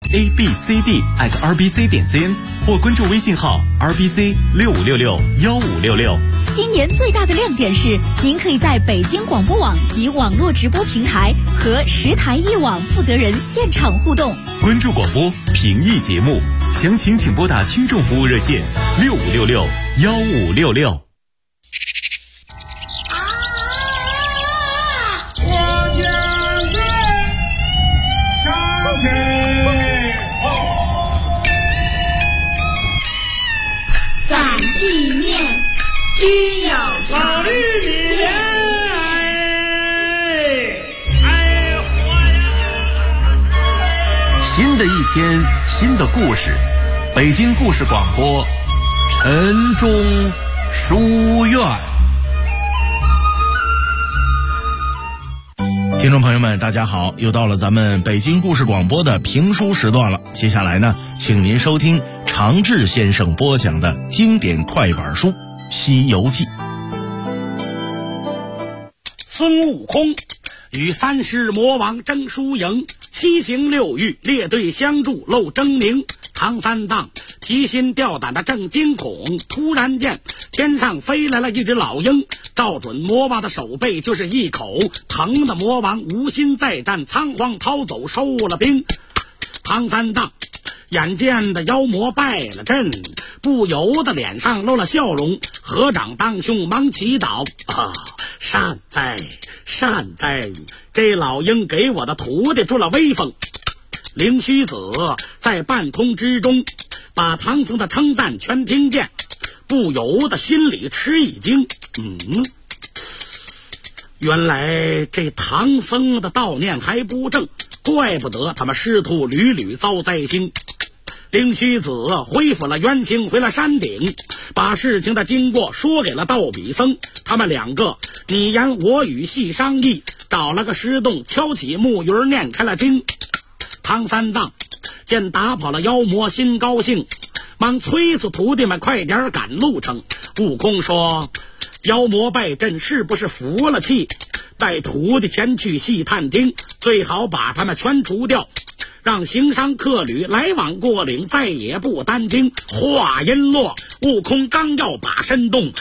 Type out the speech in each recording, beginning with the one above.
abcd@rbc.cn 或关注微信号 rbc65661566。 今年最大的亮点是，您可以在北京广播网及网络直播平台和10台一网负责人现场互动。 关注广播，评议节目，详情请拨打听众服务热线65661566。 只有长日年， 新的一天，新的故事，北京故事广播，晨钟书院。 听众朋友们，大家好，又到了咱们北京故事广播的评书时段了。接下来呢，请您收听常志先生播讲的经典快板书《西游记》。 孙悟空与30魔王争输赢，7情6欲列队相助露狰狞。唐三藏提心吊胆的正惊恐，突然间天上飞来了一只老鹰，照准魔王的手背就是一口，疼的魔王无心再战，仓皇逃走收了兵。唐三藏眼见的妖魔败了阵，不由得脸上露了笑容，合掌当胸忙祈祷善哉善哉，这老鹰给我的徒弟助了威风。灵虚子在半空之中把唐僧的称赞全听见，不由得心里吃一惊。原来这唐僧的道念还不正，怪不得他们师徒屡屡遭灾星。灵虚子恢复了原形，回了山顶，把事情的经过说给了道比僧。他们两个你言我语细商议，找了个石洞，敲起木鱼念开了经。唐三藏见打跑了妖魔，心高兴，忙催促徒弟们快点赶路程。悟空说，妖魔败阵是不是服了气？带徒弟前去细探听，最好把他们全除掉，让行商客旅来往过岭，再也不担惊。话音落，悟空刚要把身动，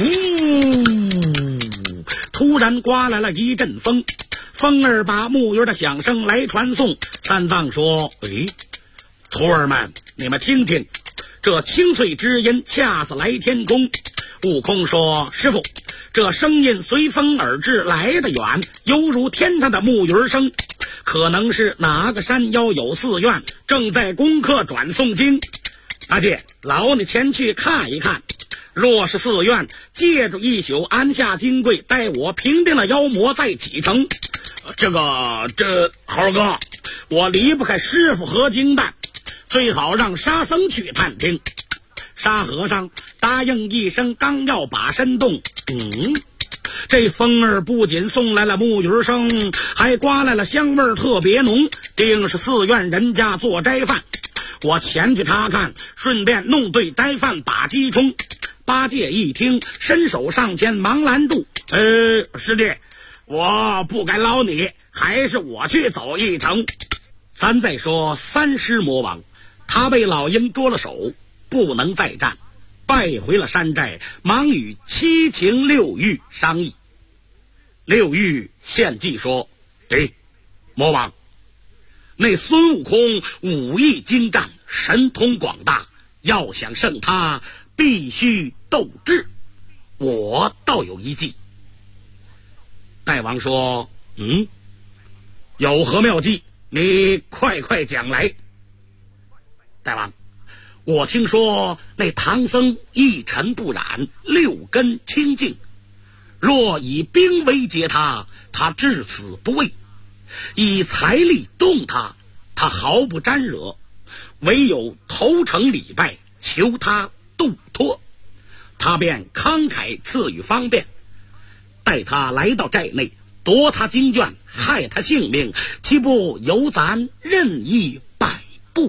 突然刮来了一阵风，风儿把木鱼的响声来传送。三藏说，徒儿们，你们听听，这清脆之音恰似来天空。悟空说，师父，这声音随风而至，来得远，犹如天上的木鱼声，可能是哪个山腰有寺院，正在攻克转诵经。阿姐，劳你前去看一看，若是寺院，借住一宿，安下金柜，待我平定了妖魔再启程。这猴哥，我离不开师傅和金蛋，最好让沙僧去探听。沙和尚答应一声，刚要把身动，这风儿不仅送来了木鱼声，还刮来了香味儿特别浓，定是寺院人家做斋饭。我前去查看，顺便弄对斋饭把鸡冲。八戒一听，伸手上前忙拦住，师弟，我不敢劳你，还是我去走一程。咱再说30魔王，他被老鹰捉了手，不能再战，败回了山寨，忙与7情6欲商议。6欲献计说，魔王，那孙悟空武艺精湛，神通广大，要想胜他，必须斗智。我倒有一计。大王说，有何妙计？你快快讲来。大王，我听说那唐僧一尘不染，6根清净，若以兵威胁他，他至死不畏；以财力动他，他毫不沾惹。唯有投诚礼拜，求他度脱，他便慷慨赐予方便。待他来到寨内，夺他经卷，害他性命，岂不由咱任意摆布？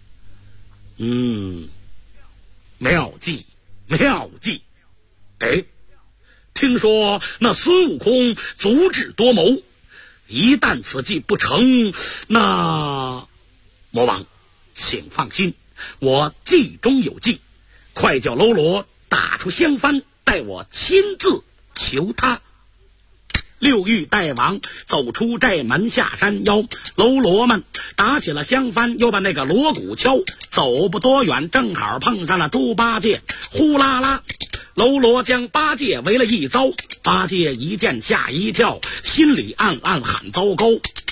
妙计，妙计！听说那孙悟空足智多谋，一旦此计不成，那魔王， 请放心，我计中有计，快叫喽啰打出香幡，待我亲自求他。六玉大王走出寨门下山腰，喽啰们打起了香幡，又把那个锣鼓敲，走不多远，正好碰上了猪八戒。呼啦啦，喽啰将八戒围了一遭，八戒一见吓一跳，心里暗暗喊糟糕。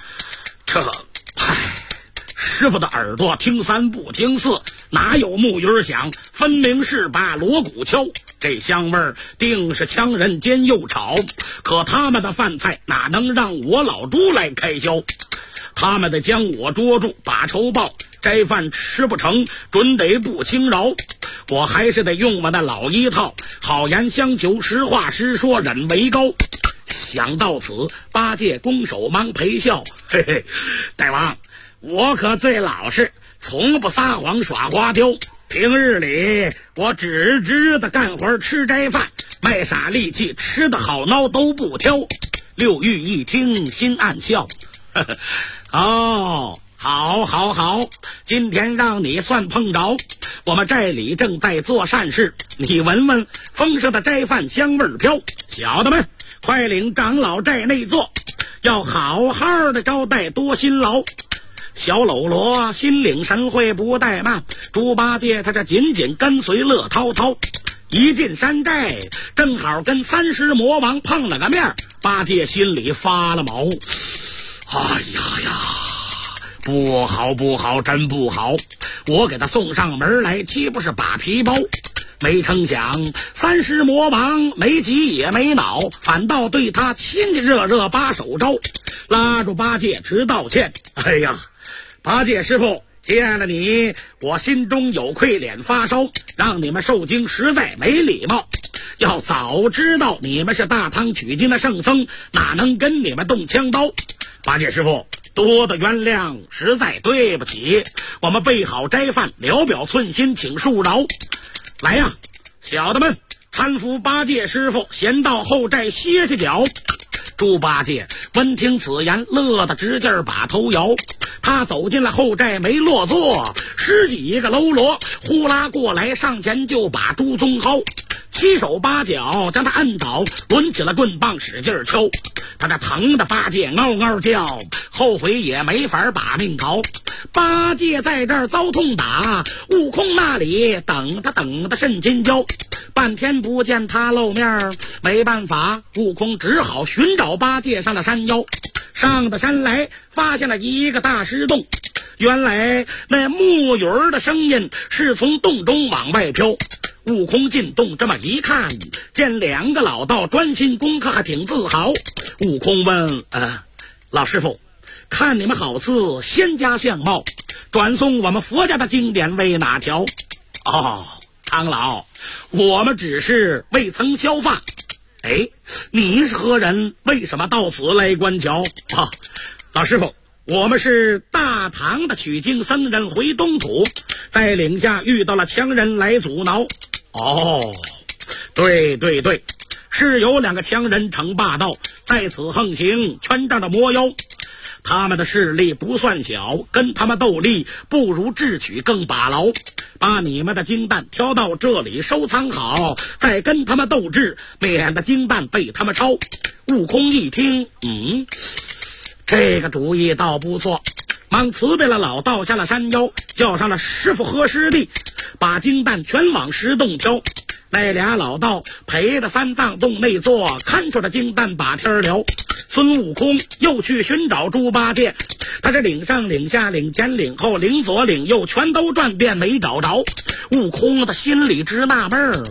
师傅的耳朵听三不听四，哪有木鱼响，分明是把锣鼓敲，这香味儿定是强人煎又炒，可他们的饭菜哪能让我老猪来开销？他们得将我捉住，把仇报，斋饭吃不成，准得不轻饶。我还是得用我那老一套，好言相求，实话实说，忍为高。想到此，八戒拱手忙陪笑，嘿嘿，大王，我可最老实，从不撒谎耍花雕。平日里我只知道干活吃斋饭，卖傻力气，吃的好孬都不挑。六玉一听心暗笑，呵呵，哦，好，今天让你算碰着。我们寨里正在做善事，你闻闻丰盛的斋饭香味飘。小的们，快领长老寨内坐，要好好的招待，多辛劳。小喽啰心领神会不怠慢，猪八戒他这紧紧跟随乐滔滔。一进山寨，正好跟三尸魔王碰了个面，八戒心里发了毛。哎呀，不好，真不好！我给他送上门来，岂不是把皮包？没成想三尸魔王没急也没恼，反倒对他亲亲热热把手招，拉住八戒直道歉。哎呀，八戒师傅，见了你我心中有愧，脸发烧，让你们受惊实在没礼貌。要早知道你们是大唐取经的圣僧，哪能跟你们动枪刀？八戒师傅，多的原谅，实在对不起。我们备好斋饭，聊表寸心，请恕饶。来呀，小的们，搀扶八戒师傅先到后寨歇歇脚。猪八戒闻听此言，乐得直劲把头摇。他走进了后寨，没落座，十几个喽啰呼啦过来，上前就把猪鬃薅，七手八脚将他摁倒，抡起了棍棒使劲敲。他这疼的八戒嗷嗷叫，后悔也没法把命逃。八戒在这儿遭痛打，悟空那里等他甚筋焦，半天不见他露面，没办法，悟空只好寻找八戒上了山腰。上的山来，发现了一个大石洞，原来那木鱼的声音是从洞中往外飘。悟空进洞这么一看，见两个老道专心功课，还挺自豪。悟空问老师傅，看你们好似仙家相貌，转送我们佛家的经典为哪条？哦，长老，我们只是未曾消化。哎，你是何人？为什么到此来观瞧？老师傅，我们是大唐的取经僧人回东土，在岭下遇到了强人来阻挠。哦，对，是有两个强人逞霸道，在此横行，圈仗着魔妖。他们的势力不算小，跟他们斗力不如智取更把牢。把你们的金蛋挑到这里收藏好，再跟他们斗智，免得金蛋被他们抄。悟空一听，这个主意倒不错，忙辞别了老道，下了山腰，叫上了师傅和师弟，把金蛋全往石洞挑。那俩老道陪着三藏洞内坐，看着这金蛋把天聊。孙悟空又去寻找猪八戒，他是岭上岭下岭前岭后岭左岭右，全都转遍没找着。悟空的心里直纳闷儿，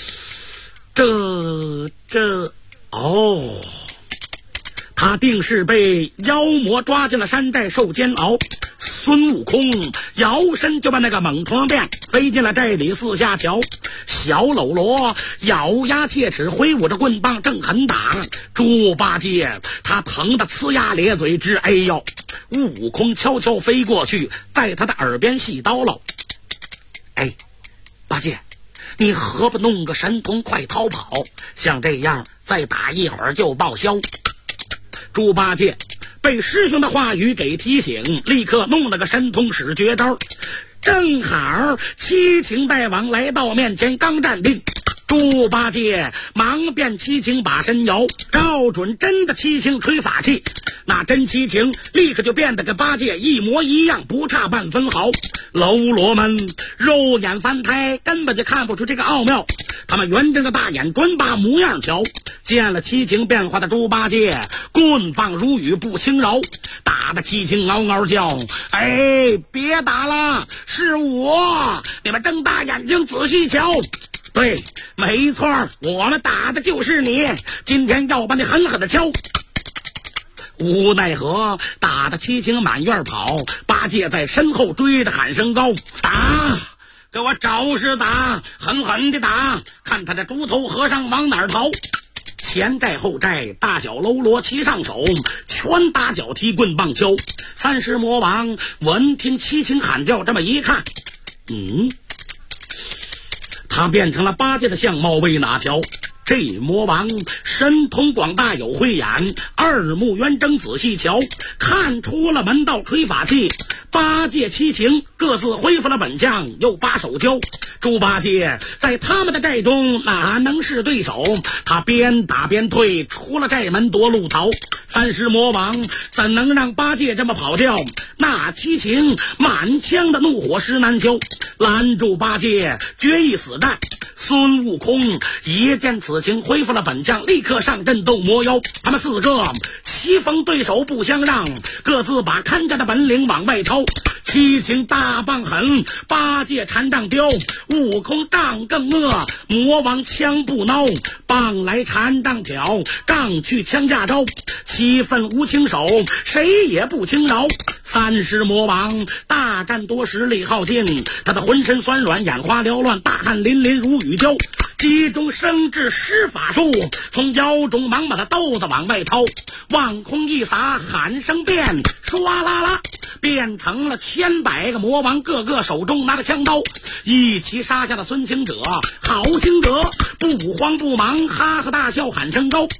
他定是被妖魔抓进了山寨受煎熬。孙悟空摇身就把那个猛虫变飞进了寨里，四下瞧。小喽啰咬牙切齿，挥舞着棍棒正狠打。猪八戒他疼得呲牙咧嘴直哎呦。悟空悄悄飞过去，在他的耳边细叨唠：哎，八戒，你何不弄个神通快逃跑？像这样再打一会儿就报销。猪八戒被师兄的话语给提醒，立刻弄了个神通使绝招， 正好七情大王来到面前，刚站定，猪八戒忙变七情把身摇，照准真的七情吹法器，那真七情立刻就变得跟八戒一模一样，不差半分毫。喽啰们肉眼凡胎根本就看不出这个奥妙，他们圆睁着大眼专把模样瞧。见了七情变化的猪八戒，棍棒如雨不轻饶，打得七情嗷嗷叫：哎，别打了，是我！你们睁大眼睛仔细瞧。对，没错，我们打的就是你，今天要把你狠狠的敲。无奈何，打得七情满院跑，八戒在身后追着喊声高：打！给我找实打，狠狠的打，看他这猪头和尚往哪儿逃。前寨后寨，大小喽啰齐上手，拳打脚踢棍棒敲。三尸魔王闻听七情喊叫，这么一看，他变成了八戒的相貌，为哪条？这魔王神通广大有慧眼，二目圆睁仔细瞧，看出了门道吹法器。八戒七情各自恢复了本相，又把手交。猪八戒在他们的寨中哪能是对手？他边打边退，出了寨门夺路逃。三尸魔王怎能让八戒这么跑掉？那七情满腔的怒火实难消，拦住八戒决一死战。孙悟空一见此情，恢复了本相，立刻上阵斗魔妖。他们四个棋逢对手不相让，各自把看家的本领往外掏。七情大棒狠，八戒禅杖刁，悟空杖更恶，魔王枪不孬，棒来禅杖挑，杖去枪架招，七分无情手，谁也不轻饶。三尸魔王大战多时力耗尽，他的浑身酸软，眼花缭乱，大汗淋淋如雨浇，急中生智施法术，从腰中忙把他豆子往外掏，望空一撒，喊声变，唰啦啦变成了千百个魔王，个个手中拿着枪刀，一齐杀下了孙行者。好行者不慌不忙，哈哈大笑喊声高。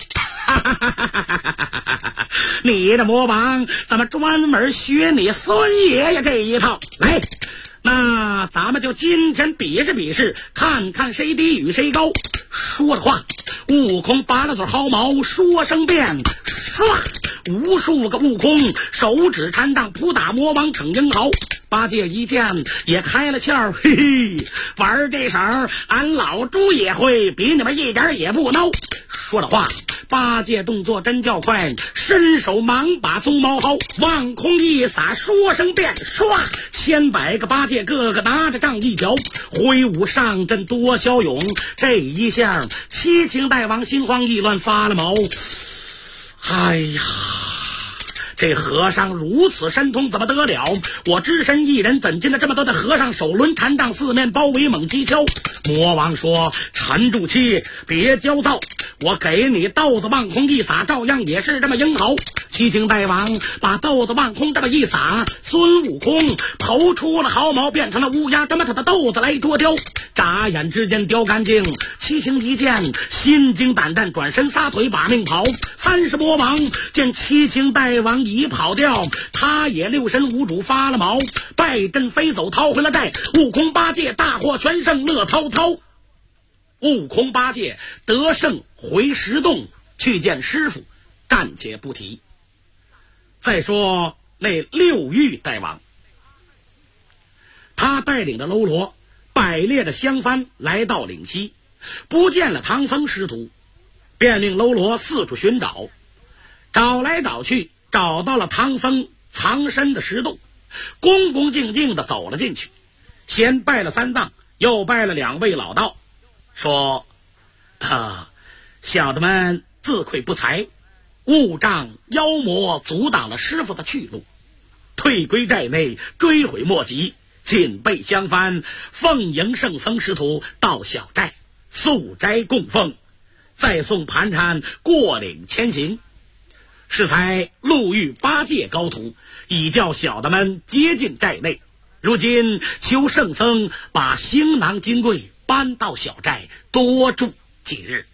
你的魔王怎么专门学你孙爷爷这一套？来，那咱们就今天比试比试，看看谁低与谁高。说着话，悟空拔了嘴毫毛，说声变，唰，无数个悟空手指禅杖扑打魔王逞英豪。八戒一见也开了窍，嘿嘿，玩这手俺老猪也会，比你们一点也不孬。说着话，八戒动作真叫快，伸手忙把鬃毛薅，望空一撒，说声变，唰，千百个八戒个个拿着杖一条，挥舞上阵多骁勇。这一下七情大王心慌意乱，发了毛。哎呀，这和尚如此神通怎么得了？我只身一人怎禁了这么多的和尚？手抡禅杖四面包围猛击敲。魔王说：沉住气，别焦躁，我给你豆子望空一撒，照样也是这么英豪。七情大王把豆子望空这么一撒，孙悟空头出了毫毛，变成了乌鸦，这么他的豆子来捉雕。眨眼之间雕干净。七情一见心惊胆战，转身撒腿把命跑。三尸魔王见七情大王已跑掉，他也六神无主，发了毛，败阵飞走，逃回了寨。悟空八戒大获全胜，乐滔滔。悟空八戒得胜回石洞去见师傅，暂且不提。再说那六欲大王，他带领着喽啰摆列的香幡来到岭西，不见了唐僧师徒，便令喽啰四处寻找，找来找去，找到了唐僧藏身的石洞，恭恭敬敬地走了进去，先拜了三藏，又拜了两位老道，说：小的们自愧不才，误障妖魔阻挡了师傅的去路，退归寨内，追悔莫及，谨备香幡，奉迎圣僧师徒到小寨素斋供奉，再送盘缠过岭前行。适才路遇八戒高徒，已叫小的们接进寨内，如今求圣僧把行囊金柜搬到小寨，多住几日。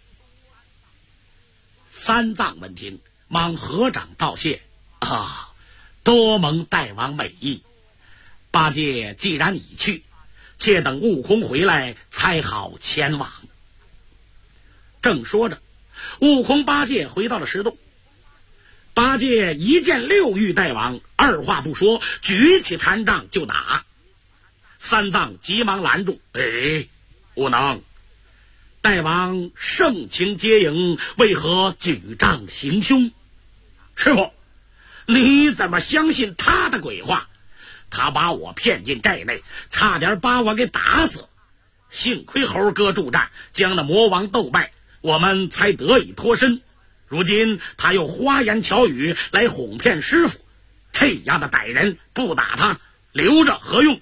三藏闻听，忙合掌道谢：多蒙大王美意。 八戒既然已去，且等悟空回来才好前往。正说着，悟空八戒回到了石洞。八戒一见六欲大王，二话不说，举起禅杖就打。三藏急忙拦住：“不能！大王盛情接迎，为何举杖行凶？”师傅，你怎么相信他的鬼话？他把我骗进寨内，差点把我给打死。幸亏猴哥助战，将那魔王斗败，我们才得以脱身。如今他又花言巧语来哄骗师傅，这样的歹人不打他，留着何用？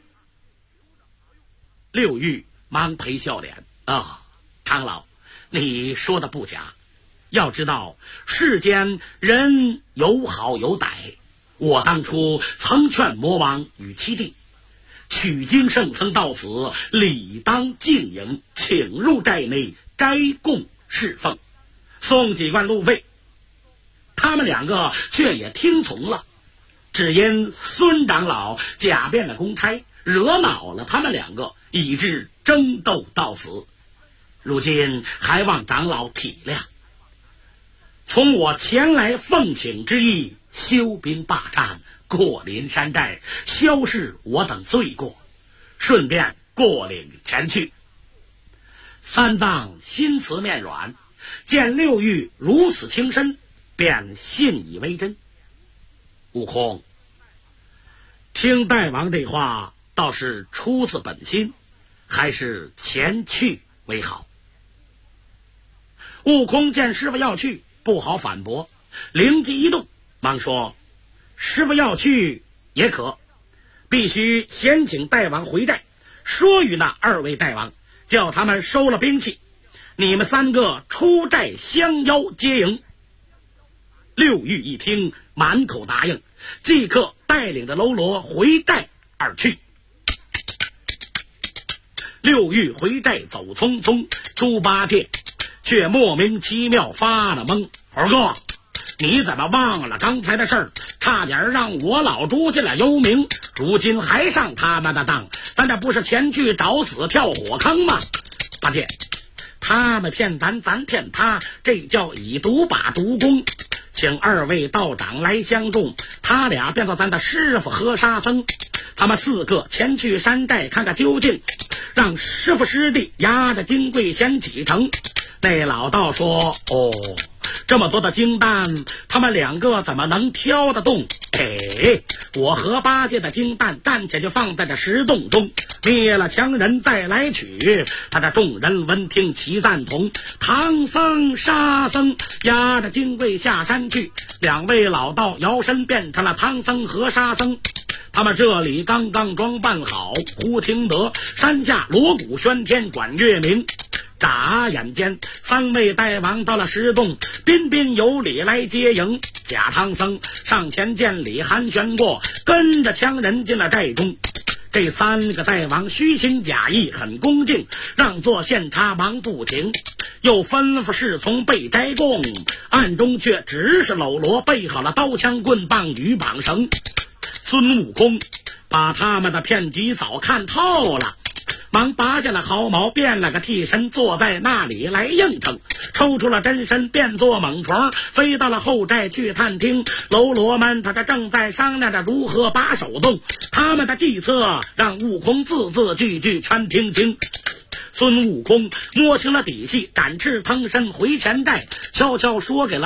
六欲忙赔笑脸：“长老，你说的不假。要知道世间人有好有歹，我当初曾劝魔王与七弟，取经圣僧到此，理当静营，请入寨内，斋供侍奉，送几贯路费。他们两个却也听从了，只因孙长老假变了公差，惹恼了他们两个，以致争斗到此。如今还望长老体谅，从我前来奉请之意，休兵霸占，过临山寨，消释我等罪过，顺便过岭前去。”三藏心慈面软，见六欲如此轻身，便信以为真。悟空，听大王这话，倒是出自本心，还是前去为好。悟空见师傅要去，不好反驳，灵机一动，忙说：“师傅要去也可，必须先请大王回寨，说与那二位大王，叫他们收了兵器，你们三个出寨相邀接迎。”六欲一听，满口答应，即刻带领着喽啰回寨而去。六欲回寨走匆匆，猪八戒却莫名其妙发了懵：“猴哥，你怎么忘了刚才的事儿？差点让我老猪进了幽冥，如今还上他们的当，咱这不是前去找死跳火坑吗？”八戒，他们骗咱，咱骗他，这叫以毒把毒攻。请二位道长来相助，他俩变作咱的师傅和沙僧，咱们四个前去山寨看看究竟，让师傅师弟押着金柜先启程。那老道说：“这么多的金蛋，他们两个怎么能挑得动？我和八戒的金蛋暂且就放在这石洞中，灭了强人再来取。”他的众人闻听齐赞同。唐僧沙僧押着金柜下山去，两位老道摇身变成了唐僧和沙僧。他们这里刚刚装扮好，忽听得山下锣鼓喧天，管乐鸣。眨眼间，三位大王到了石洞，彬彬有礼来接迎。假唐僧上前见礼寒暄过，跟着强人进了寨中。这三个大王虚情假意，很恭敬，让座献茶忙不停，又吩咐侍从备斋供，暗中却只是搂罗备好了刀枪棍棒与绑绳。孙悟空把他们的骗局早看透了，忙拔下了毫毛，变了个替身，坐在那里来应承，抽出了真身，变作猛虫，飞到了后寨去探听。喽啰们他这正在商量着如何把守洞，他们的计策让悟空字字句句全听清。孙悟空摸清了底细，展翅腾身回前寨，悄悄说给了